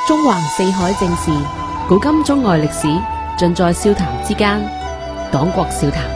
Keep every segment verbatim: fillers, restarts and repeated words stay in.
中橫四海正事，古今中外歷史，盡在笑談之間。講國笑談。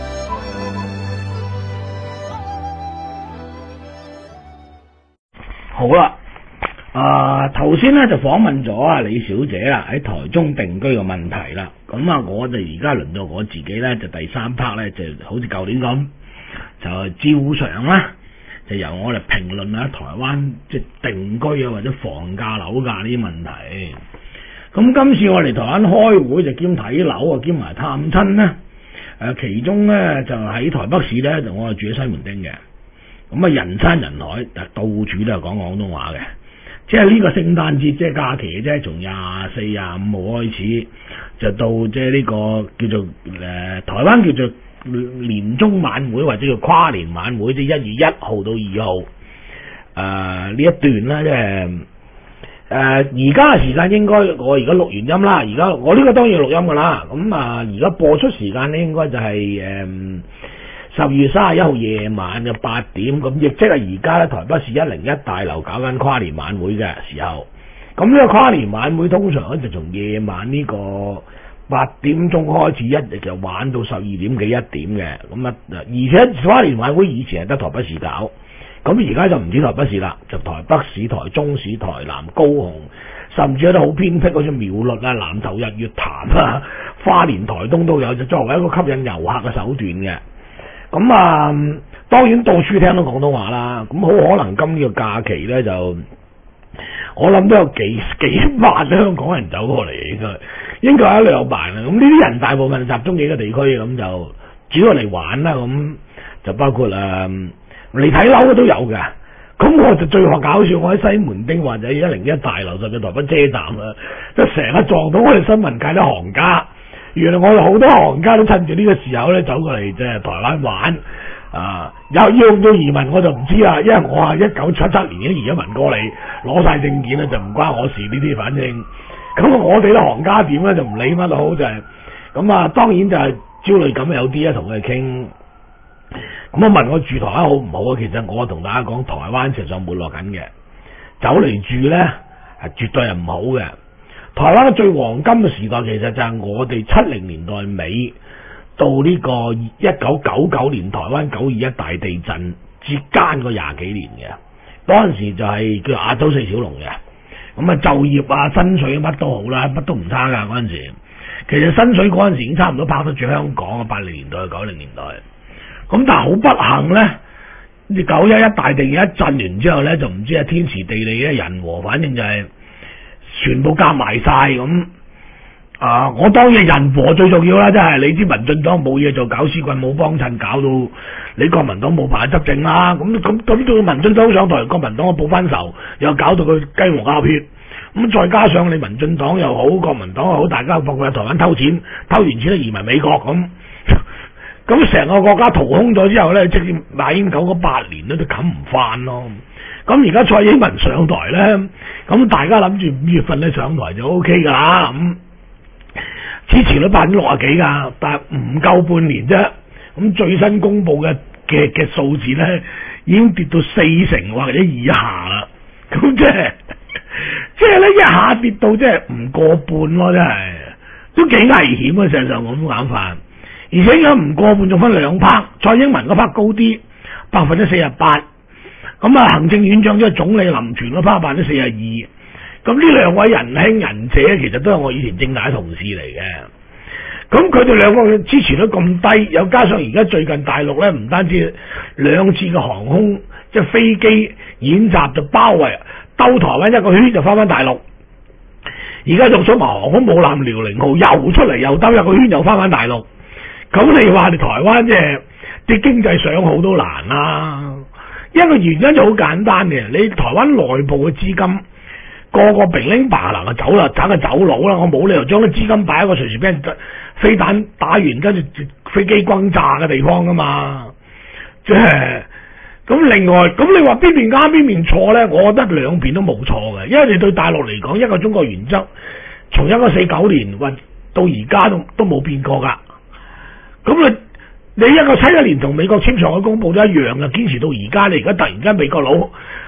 好啦，啊頭先咧就訪問咗啊李小姐啦，喺台中定居嘅問題啦。咁啊，我就而家輪到我自己咧，就第三 part 咧，就好似舊年咁，就照常啦。就由我嚟評論下台灣即係定居啊，或者房價樓價呢啲問題。咁今次我嚟台灣開會就兼睇樓啊，兼埋探親咧。誒，其中咧就喺台北市咧，就我係住喺西門町嘅。咁啊，人山人海，到處都係講廣東話嘅。即係呢個聖誕節即係假期啫，從廿四、廿五號開始，就到即係呢個叫做誒、呃、台灣叫做年中晚會或者叫跨年晚會，即係一月一號到二號，誒、呃、呢一段咧，即係誒而家嘅時間應該我而家錄完音啦，而家我呢個當然錄音噶啦，咁啊而家播出時間咧應該就係誒十二月三十一號夜晚嘅八點，咁亦即係而家咧台北市一零一大樓搞緊跨年晚會嘅時候，咁呢個跨年晚會通常咧就從夜晚呢個八點鐘開始，一直就玩到十二點幾一點嘅，咁啊，而且跨年晚會以前係得台北市搞，咁而家就唔止台北市啦，就台北市、台中市、台南、高雄，甚至有啲好偏僻，好似苗栗啊、南投、日月潭啊、花蓮、台東都有，就作為一個吸引遊客嘅手段嘅。咁啊，當然到處聽到廣東話啦，咁好可能今呢個假期咧就，我諗都有幾幾萬香港人走過嚟，應該應該有一兩萬啦。咁呢啲人大部分集中幾個地區，咁就主要嚟玩啦。咁就包括誒嚟睇樓嘅都有嘅。咁我就最學搞笑，我喺西門町或者一零一大樓甚至台北車站啊，就成日撞到我哋新聞界啲行家。原來我哋好多行家都趁住呢個時候咧走過嚟即係台灣玩啊！有要唔要移民我就唔知啦，因為我係一九七七年已經移咗民過嚟，攞晒證件咧就唔關我事呢啲，反正咁我哋啲行家點咧就唔理乜都好，就係咁啊！當然就係焦慮感有啲啊，同佢哋傾。咁我問我住台灣好唔好啊？其實我同大家講，台灣實際上沒落緊嘅，走嚟住咧係絕對係唔好嘅。台灣嘅最黃金嘅時代，其實就係我哋七零年代尾到呢個一九九九年台灣九二一大地震之間個廿幾年嘅，嗰陣時就係叫亞洲四小龍嘅，咁啊就業啊薪水乜都好啦，乜都唔差噶嗰陣時。其實薪水嗰陣時已經差唔多拍得住香港啊，八零年代九零年代。咁但係好不幸咧，九一一大地震一震完之後咧，就唔知係天時地利咧人和，反正就係、是。全部夾埋晒咁啊！我當然人和最重要啦，真係你知民進黨冇嘢做，搞屎棍冇幫襯，搞到你國民黨冇辦法執政啦。咁咁咁到民進黨上台，國民黨報翻仇，又搞到佢雞毛鴨血。咁再加上你民進黨又好，國民黨又好，大家放佢喺台灣偷錢，偷完錢都移民美國咁。咁成個國家掏空咗之後咧，即係馬英九嗰八年咧都冚唔翻咯。咁而家蔡英文上台咧，咁大家諗住五月份咧上台就 O K 噶啦，咁支持率百分之六啊幾噶，但係唔夠半年啫。咁最新公布嘅嘅嘅數字咧，已經跌到四成或者以下啦。咁即係即係咧一下跌到即係唔過半咯，真係都幾危險啊！事實上我咁講法，而且而家唔過半仲分兩 part， 蔡英文嗰 part 高啲，百分之四十八。咁啊，行政院長即係總理林全嗰 part 百分之四十二，咁呢兩位仁兄仁姐其實都係我以前政大同事嚟嘅。咁佢哋兩個支持率咁低，又加上而家最近大陸咧唔單止兩次嘅航空即係飛機演習就包圍兜台灣一個圈就翻返大陸，而家仲出埋航空母艦遼寧號又出嚟又兜一個圈又翻返大陸。咁你話你台灣即係啲經濟上好都難啦、啊。一個原因就好簡單嘅，你台灣內部嘅資金個個平拎白能啊走啦，走就走佬啦，我冇理由將啲資金擺喺個隨時俾人飛彈打完跟住飛機轟炸嘅地方噶嘛，即係咁。另外咁你話邊邊啱邊邊錯咧？我覺得兩邊都冇錯嘅，因為你對大陸嚟講一個中國原則，從一九四九年運到而家都都冇變過噶，咁你。你一個七一年同美國簽上嘅公報都一樣嘅，堅持到而家。你而家突然間美國佬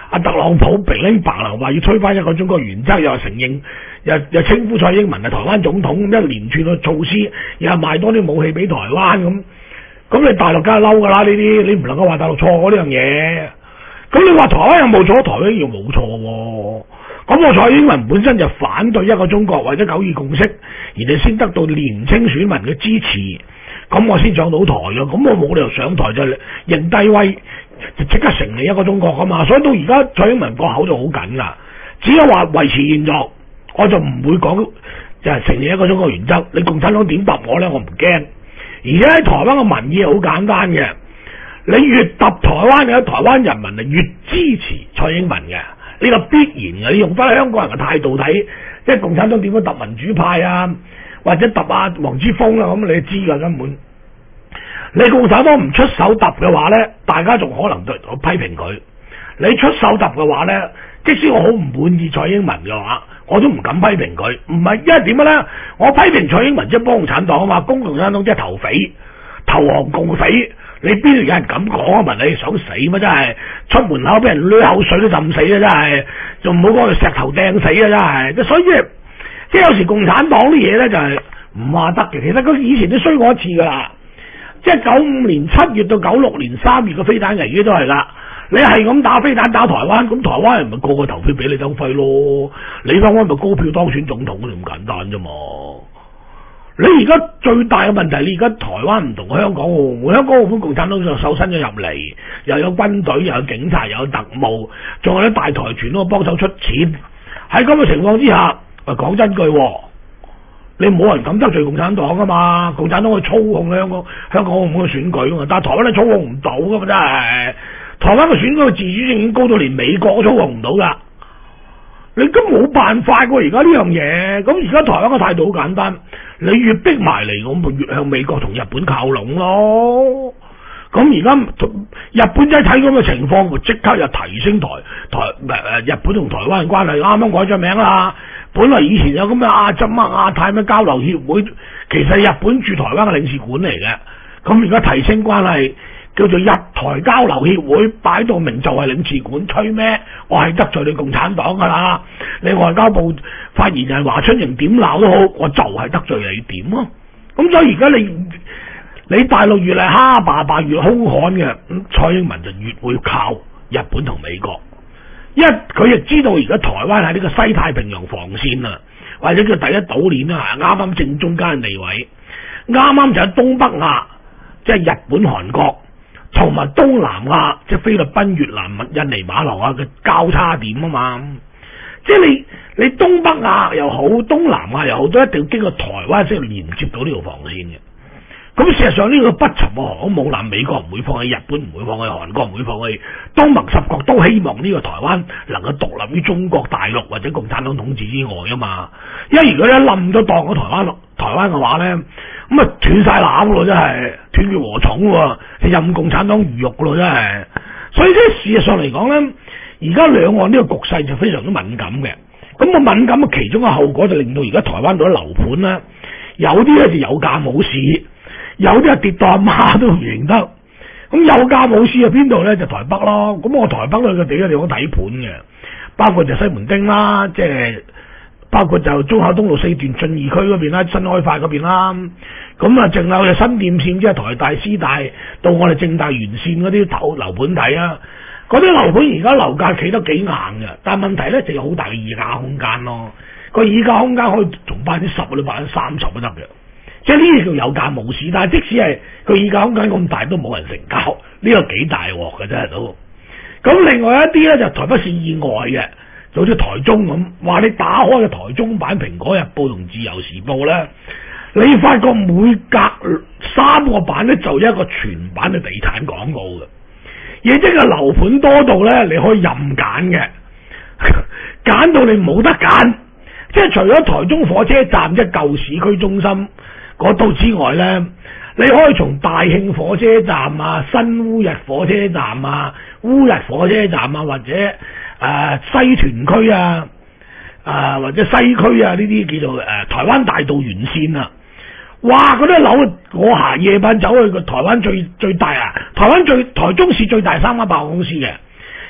阿特朗普平拎白流話要推翻一個中國原則，又承認又又稱呼蔡英文係台灣總統，一連串嘅措施，又賣多啲武器俾台灣咁。咁你大陸梗係嬲噶啦，呢啲你唔能夠話大陸錯嗰呢樣嘢。咁你話台灣有冇錯？台灣又冇錯喎。咁我蔡英文本身就反對一個中國或者九二共識，而你先得到年青選民嘅支持，咁我先上到台嘅。咁我冇理由上台就認低威，就即刻成立一個中國噶嘛。所以到而家蔡英文個口就好緊啦，只有話維持現狀，我就唔會講就係成立一個中國原則。你共產黨點答我呢？我唔驚。而且喺台灣嘅民意好簡單嘅，你越揼台灣嘅台灣人民係越支持蔡英文嘅。呢個必然嘅，你用翻香港人嘅態度睇，即係共產黨點樣揼民主派啊，或者揼啊黃之鋒啊，咁你知㗎根本。你共產黨唔出手揼嘅話呢，大家仲可能對我批評佢。你出手揼嘅話呢，即使我好唔滿意蔡英文嘅話，我都唔敢批評佢。唔係因為點樣呢？我批評蔡英文即係幫共產黨啊嘛，攻共產黨即係投匪、投降共匪。你邊度有人咁講啊？問你想死咩？真係出門口俾人濺口水都浸死啊！真係，仲唔好講佢石頭掟死啊！真係，所以即係有時共產黨啲嘢咧就係唔話得嘅。其實佢以前都衰過一次噶啦，即係九五年七月到九六年三月嘅飛彈危機都係噶。你係咁打飛彈打台灣，咁台灣人咪個個投票俾李登輝咯？李登輝咪高票當選總統咁簡單啫嘛。你而家最大嘅問題，你而家台灣唔同香港喎，香港澳門共產黨就手伸咗入嚟，又有軍隊，又有警察，又有特務，仲有啲大財團都幫手出錢。喺咁嘅情況之下，誒講真句，你冇人敢得罪共產黨噶嘛？共產黨去操控香港香港澳門嘅選舉噶嘛，但係台灣你操控唔到噶嘛，真係。台灣嘅選舉嘅自主性已經高到連美國都操控唔到噶。你都冇辦法喎，而家呢樣嘢，咁而家台灣嘅態度好簡單，你越逼埋嚟，我咪越向美國同日本靠攏咯。咁而家日本仔睇咁嘅情況，即刻就提升台台誒日本同台灣嘅關係，啱啱改咗名啦。本來以前有咁嘅亞洲乜亞太咩交流協會，其實係日本駐台灣嘅領事館嚟嘅。咁而家提升關係，叫做日台交流協會，擺到明就係領事館，吹咩？我係得罪你共產黨噶啦！你外交部發言人華春瑩點鬧都好，我就係得罪你點咯？咁所以而家你你大陸越嚟蝦霸霸越兇悍嘅，咁蔡英文就越會靠日本同美國，因為佢亦知道而家台灣喺呢個西太平洋防線啊，或者叫第一島鏈啊，啱啱正中間嘅地位，啱啱就喺東北亞，即係日本、韓國。同埋東南亞，即係菲律賓、越南、印尼、馬來亞嘅交叉點啊嘛，即係你你東北亞又好，東南亞又好，都一定要經過台灣先連接到呢條防線嘅。咁事實上呢個不沉嘅航空母艦，美國唔會放棄，日本唔會放棄，韓國唔會放棄，東盟十國都希望呢個台灣能夠獨立於中國大陸或者共產黨統治之外啊嘛。因為如果一冧咗當咗台灣台灣嘅話咧，咁啊斷晒纜咯，真係斷絕禾蟲喎，任共產黨魚肉咯，真係。所以咧，事實上嚟講咧，而家兩岸呢個局勢就非常之敏感嘅。咁個敏感嘅其中嘅後果就令到而家台灣度啲樓盤咧，有啲咧就有價冇市。有啲係跌到阿媽都唔認得，咁有價冇市喺邊度咧？就台北咯。咁我台北咧個地嘅地方睇盤嘅，包括就西門町啦，即係包括就中孝東路四段信義區嗰邊啦，新開發嗰邊啦。咁啊，淨有就新店線，即係台大、師大到我哋政大沿線嗰啲頭樓盤睇啊。嗰啲樓盤而家樓價企得幾硬嘅，但係問題咧就有好大嘅議價空間咯。個議價空間可以從百分之十到百分之三十都得嘅。即係呢啲叫有價冇市，但係即使係佢議價空間咁大，都冇人成交，呢個幾大鑊嘅真係都。咁另外一啲咧就台北市以外嘅，就好似台中咁，話你打開嘅台中版《蘋果日報》同《自由時報》咧，你發覺每隔三個版咧就有一個全版嘅地產廣告嘅，亦即係樓盤多到咧你可以任揀嘅，揀到你冇得揀，即係除咗台中火車站即係舊市區中心嗰度之外咧，你可以從大慶火車站啊、新烏日火車站啊、烏日火車站啊，或者誒、呃、西屯區啊、啊、呃、或者西區啊呢啲叫做誒、呃、台灣大道沿線啊，哇！嗰啲樓我行夜晚走去個台灣最最大啊，台灣最台中市最大三間百貨公司嘅，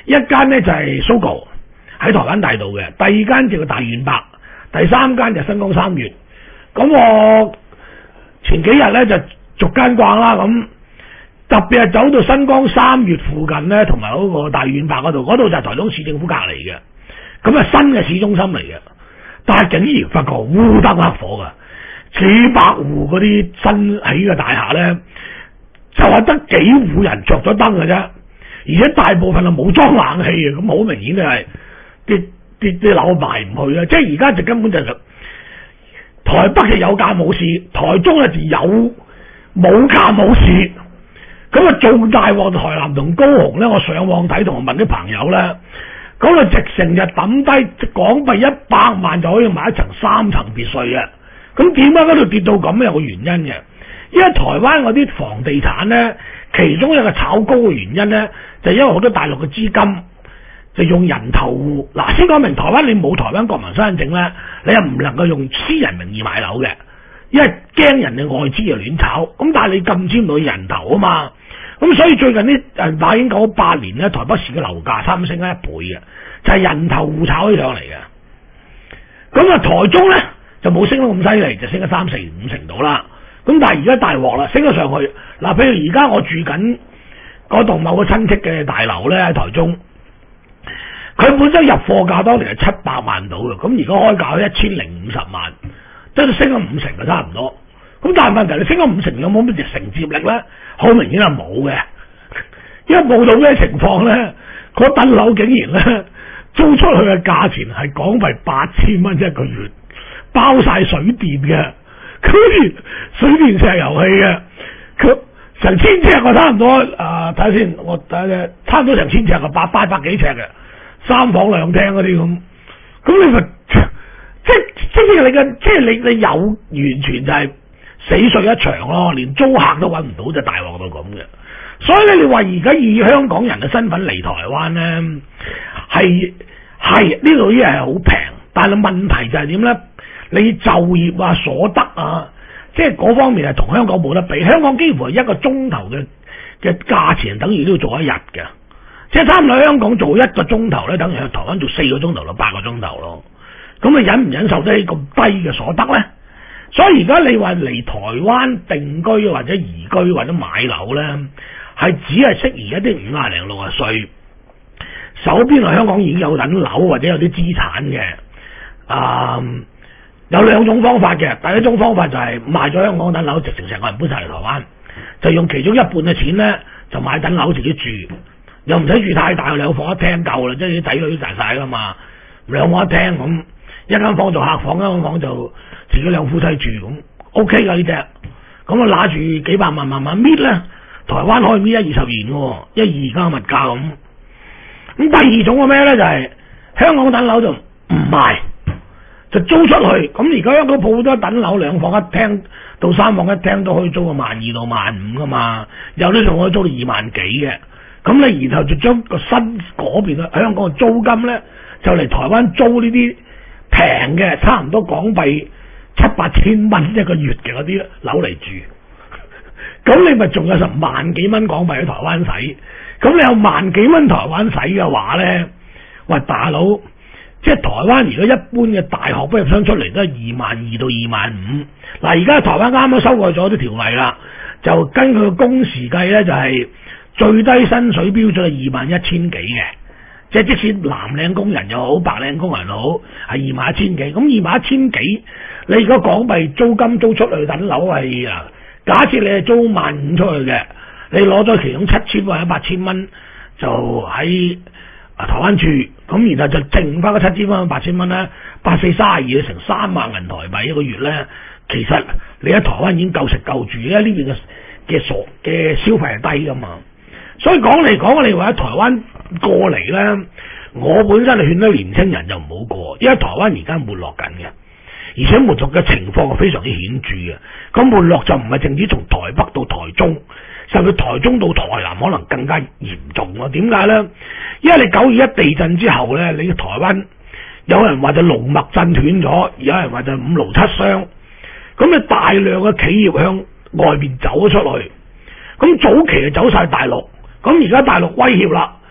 一間呢就係 Sogo 喺台灣大道嘅，第二間就叫大遠百，第三間就新光三越。咁我前幾日咧就逐間逛啦，咁特別係走到新光三越附近咧，同埋嗰個大遠百嗰度，嗰度就係台中市政府隔離嘅，咁啊新嘅市中心嚟嘅，但係竟然發覺烏燈黑火噶，幾百戶嗰啲新起嘅大廈咧，就係得幾戶人着咗燈嘅啫，而且大部分係冇裝冷氣嘅，咁好明顯就係啲啲啲樓賣唔去啊！即係而家就根本就係台北嘅有價冇市，台中咧就有冇價冇市。咁啊，仲大鑊台南同高雄咧，我上網睇同我問啲朋友咧，咁啊直成日抌低港幣一百萬就可以買一層三層別墅嘅。咁點解嗰度跌到咁？有個原因嘅，因為台灣嗰啲房地產咧，其中一個炒高嘅原因咧，就係因為好多大陸嘅資金就用人頭戶。嗱，先講明台灣你冇台灣國民身份證咧，你又唔能夠用私人名義買樓嘅，因為驚人哋外資又亂炒。咁但係你禁簽到人頭啊嘛。咁所以最近呢，誒，大英九八年咧，台北市嘅樓價差唔多升咗一倍嘅，就係、是、人頭戶炒起上嚟嘅。咁啊，台中咧就冇升得咁犀利，就升咗三四五成度啦。咁但係而家大鑊啦，升咗上去。嗱，譬如而家我住緊嗰棟某個親戚嘅大樓咧喺台中，佢本身入貨價當年係七百萬到嘅，咁而家開價一千零五十萬，即係升咗五成嘅差唔多。咁但係問題你升咗五成有冇乜嘢承接力咧？好明顯係冇嘅，因為冇到咩情況咧，嗰棟樓竟然咧租出去嘅價錢係港幣八千蚊一個月，包晒水電嘅，佢水電石油氣嘅，佢成千尺啊，差唔多啊，睇下先，我睇下差唔多成千尺啊，八八百幾尺嘅，三房兩廳嗰啲咁，咁你咪即即係你嘅，即係你你有完全就係死水一場咯，連租客都揾唔到，就大鑊到咁嘅。所以咧，你話而家以香港人嘅身份嚟台灣咧，係係呢度啲嘢係好平，但係問題就係點咧？你就業啊、所得啊，即係嗰方面係同香港冇得比。香港幾乎係一個鐘頭嘅嘅價錢，等於都要做一日嘅。即係差唔多香港做一個鐘頭咧，等於喺台灣做四個鐘頭到八個鐘頭咯。咁你忍唔忍受得起咁低嘅所得咧？所以而家你話嚟台灣定居或者移居或者買樓咧，係只係適宜一啲五廿零六十歲，手邊喺香港已經有等樓或者有啲資產嘅。啊、嗯，有兩種方法嘅。第一種方法就係賣咗香港等樓，直情成個人搬晒嚟台灣，就用其中一半嘅錢咧，就買等樓自己住，又唔使住太大，兩房一廳夠啦，即係啲仔女都大晒噶嘛，兩房一廳咁，一間房做客房，一間房就自己兩夫妻住咁 ，OK 噶呢隻，咁啊拿住幾百萬慢慢搣咧，台灣可以搣一二十年嘅，一二而家物價咁。咁第二種嘅咩咧就係、是、香港等樓就唔賣，就租出去。咁而家香港鋪好多等樓兩房一廳到三房一廳都可以租個萬二到萬五噶嘛，有啲仲可以租到二萬幾嘅。咁你然後就將個新嗰邊嘅香港嘅租金咧，就嚟台灣租呢啲平嘅，差唔多港幣七八千蚊一個月嘅嗰啲樓嚟住，咁你咪仲有成萬幾蚊港幣喺台灣使，咁你有萬幾蚊台灣使嘅話咧，喂大佬，即係台灣如果一般嘅大學畢業生出嚟都係二萬二到二萬五，嗱而家台灣啱啱修改咗啲條例啦，就根據工時計咧就係、是、最低薪水標準係二萬一千幾嘅。即係即使藍領工人又好，白領工人又好，係二萬一千幾。咁二萬一千幾，你如果港幣租金租出去等樓係啊，假設你係租萬五出去嘅，你攞咗其中七千或者八千蚊就喺啊台灣住，咁然後就剩翻嗰七千蚊八千蚊咧，八四三十二成三萬銀台幣一個月咧，其實你喺台灣已經夠食夠住，因為呢邊嘅嘅所嘅消費係低噶嘛。所以講嚟講，你話喺台灣過嚟咧，我本身係勸啲年青人就唔好過，因為台灣而家沒落緊嘅，而且沒落嘅情況係非常之顯著嘅。咁沒落就唔係淨止從台北到台中，甚至台中到台南可能更加嚴重咯。點解咧？因為你九二一地震之後咧，你台灣有人話就龍脈震斷咗，有人話就五勞七傷，咁你大量嘅企業向外邊走咗出去，咁早期就走晒大陸。咁而家大陸威脅啦，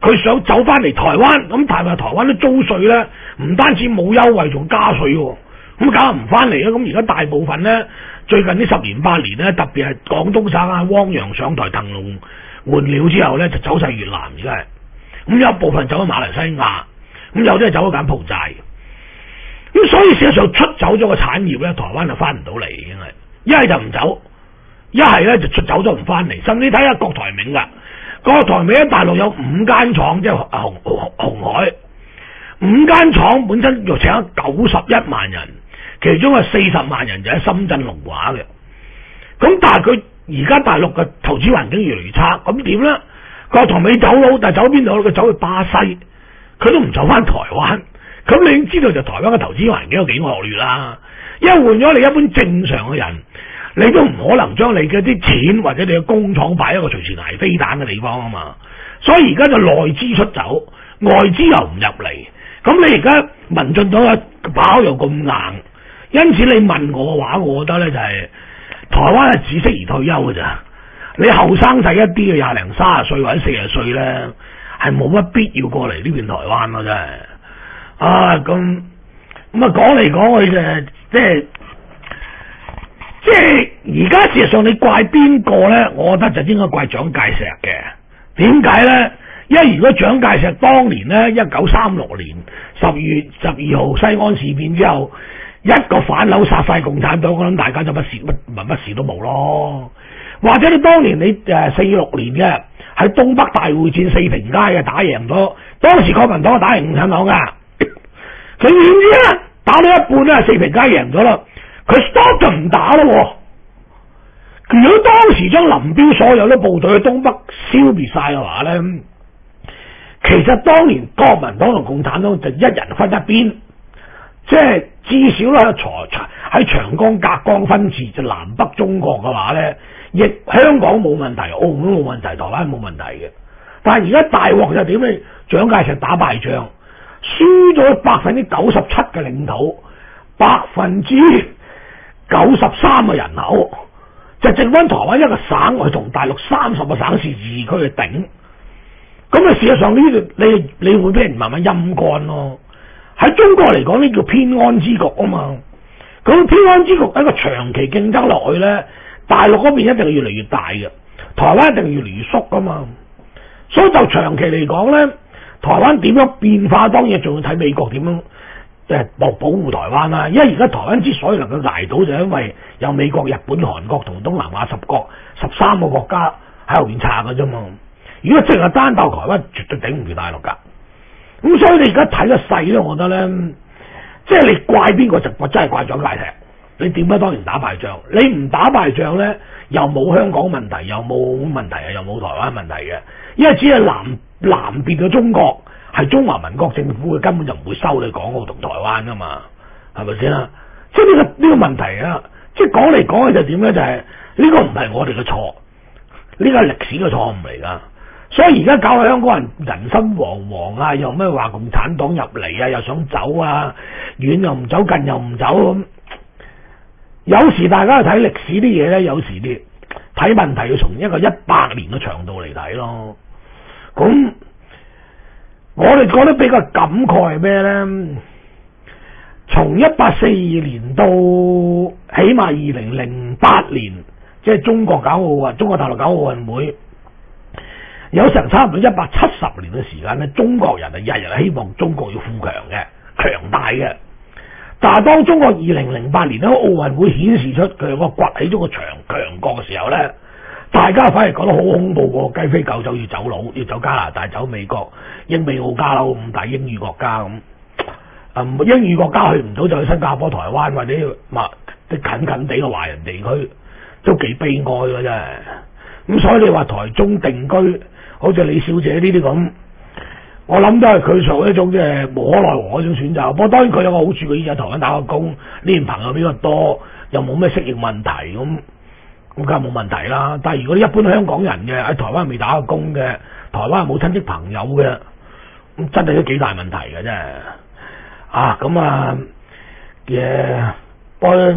佢想走翻嚟台灣，咁但係台灣都租稅咧，唔單止冇優惠，仲加稅喎，咁梗係唔翻嚟啦。咁而家大部分咧，最近呢十年八年咧，特別係廣東省啊，汪洋上台騰籠換鳥之後咧，就走晒越南，而家係咁有一部分走咗馬來西亞，咁有啲係走咗柬埔寨。咁所以事實上出走咗個產業咧，台灣就翻唔到嚟，已經係一係就唔走，一係咧就出走咗唔翻嚟。甚至睇下郭台銘噶，郭台銘喺大陸有五間廠，即係紅紅紅海五間廠本身又請咗九十一萬人，其中有四十萬人就喺深圳龍華嘅。咁但係佢而家大陸嘅投資環境越嚟越差，咁點咧？郭台銘走佬，但係走邊度咧？佢走去巴西，佢都唔走翻台灣。咁你已經知道就台灣嘅投資環境有幾惡劣啦。因為換咗你一般正常嘅人，你都唔可能將你嘅啲錢或者你嘅工廠擺喺一個隨時挨飛彈嘅地方啊嘛。所以而家就內資出走，外資又唔入嚟。咁你而家民進黨嘅把口又咁硬，因此你問我嘅話，我覺得咧就係、是、台灣係只適宜退休嘅咋。你後生仔一啲嘅廿零三十歲或者四十歲咧，係冇乜必要過嚟呢邊台灣咯，真係。啊，咁咁啊，講嚟講去嘅，即係即係而家事實上你怪邊個咧？我覺得就應該怪蔣介石嘅。點解咧？因為如果蔣介石當年咧，一九三六年十月十二號西安事變之後，一個反樓殺晒共產黨，我諗大家就乜事乜乜乜事都冇咯。或者你當年你誒四六年嘅喺東北大會戰四平街嘅打贏咗，當時國民黨打贏共產黨噶。佢點知咧？打到一半咧，四平街贏咗啦，佢 stop 就唔打咯。如果當時將林彪所有啲部隊喺東北消滅晒嘅話咧，其實當年國民黨同共產黨就一人分一邊，即係至少咧喺長江隔江分治就南北中國嘅話咧，亦香港冇問題，澳門冇問題，台灣冇問題嘅。但係而家大鑊就點咧？蔣介石打敗仗。輸咗百分之九十七嘅領土，百分之九十三嘅人口，就剩翻台灣一個省去同大陸三十個省市自治區去頂。咁啊，事實上呢度你你會俾人慢慢陰乾咯。喺中國嚟講，呢叫偏安之局啊嘛。咁偏安之局喺個長期競爭落去咧，大陸嗰邊一定係越嚟越大嘅，台灣一定係越嚟越縮噶嘛。所以就長期嚟講咧。台灣點樣變化，當然仲要睇美國點樣即係保保護台灣啦。因為而家台灣之所以能夠捱到，就因為有美國、日本、韓國同東南亞十國十三個國家喺後邊撐嘅啫嘛。如果淨係單鬥台灣，絕對頂唔住大陸噶。咁所以你而家睇個勢咧，我覺得咧，即係你怪邊個就我真係怪蔣介石。你點解當年打敗仗？你唔打敗仗咧，又冇香港問題，又冇問題啊，又冇台灣問題嘅。因為只係南南邊嘅中國係中華民國政府，佢根本就唔會收你港澳同台灣噶嘛，係咪先啊？即係呢個呢個問題啊！即係講嚟講去就點咧？就係呢個唔係我哋嘅錯，呢個係歷史嘅錯誤嚟噶。所以而家搞到香港人人心惶惶啊！又咩話共產黨入嚟啊？又想走啊？遠又唔走，近又唔走咁。有時大家去睇歷史啲嘢咧，有時啲睇問題要從一個一百年嘅長度嚟睇咯。咁我哋覺得比較感慨係咩咧？從一八四二年到起碼二零零八年，即係中國搞奧運，中國大陸搞奧運會，有成差唔多一百七十年嘅時間咧，中國人係日日希望中國要富強嘅、強大嘅。但係當中國二零零八年咧奧運會顯示出佢個崛起咗個強強國嘅時候咧，大家反而覺得好恐怖喎！雞飛狗走要走佬，要走加拿大、走美國、英美澳加佬五大英語國家咁。啊、嗯，英語國家去唔到就去新加坡、台灣或者嘛啲近近地嘅華人地區，都幾悲哀嘅真係。咁所以你話台中定居，好似李小姐呢啲咁。我諗都係佢做一種即係無可奈何嗰種選擇，不過當然佢有個好處，佢以前喺台灣打過工，呢邊朋友比較多，又冇咩適應問題，咁咁梗係冇問題啦。但係如果一般香港人嘅喺台灣未打過工嘅，台灣冇親戚朋友嘅，咁真係都幾大問題嘅真係。啊，咁啊嘅，不過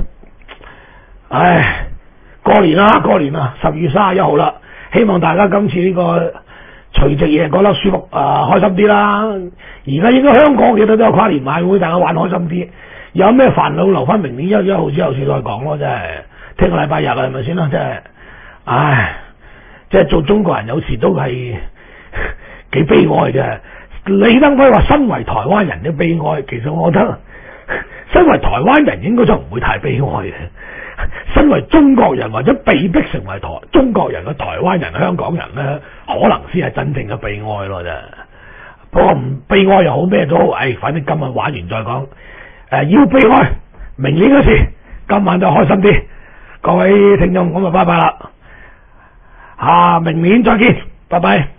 唉，過年啦，過年啦，十月三十一號啦，希望大家今次呢個除夕夜覺得舒服啊、呃，開心啲啦。而家應該香港其實都有跨年晚會，大家玩開心啲。有咩煩惱留翻明年一月一號之後先再講咯，真係聽個禮拜日啦，係咪先啦？真係，唉，即係做中國人有時都係幾悲哀嘅。李登輝話身為台灣人嘅悲哀，其實我覺得身為台灣人應該就唔會太悲哀嘅。身為中國人或者被逼成為台中國人嘅台灣人、香港人咧，可能先係真正嘅悲哀咯，真係。不過唔悲哀又好，咩都好，唉，反正今日玩完再講。誒、呃，要悲哀，明年嗰時，今晚就開心啲。各位聽眾，咁就拜拜啦。啊，明年再見，拜拜。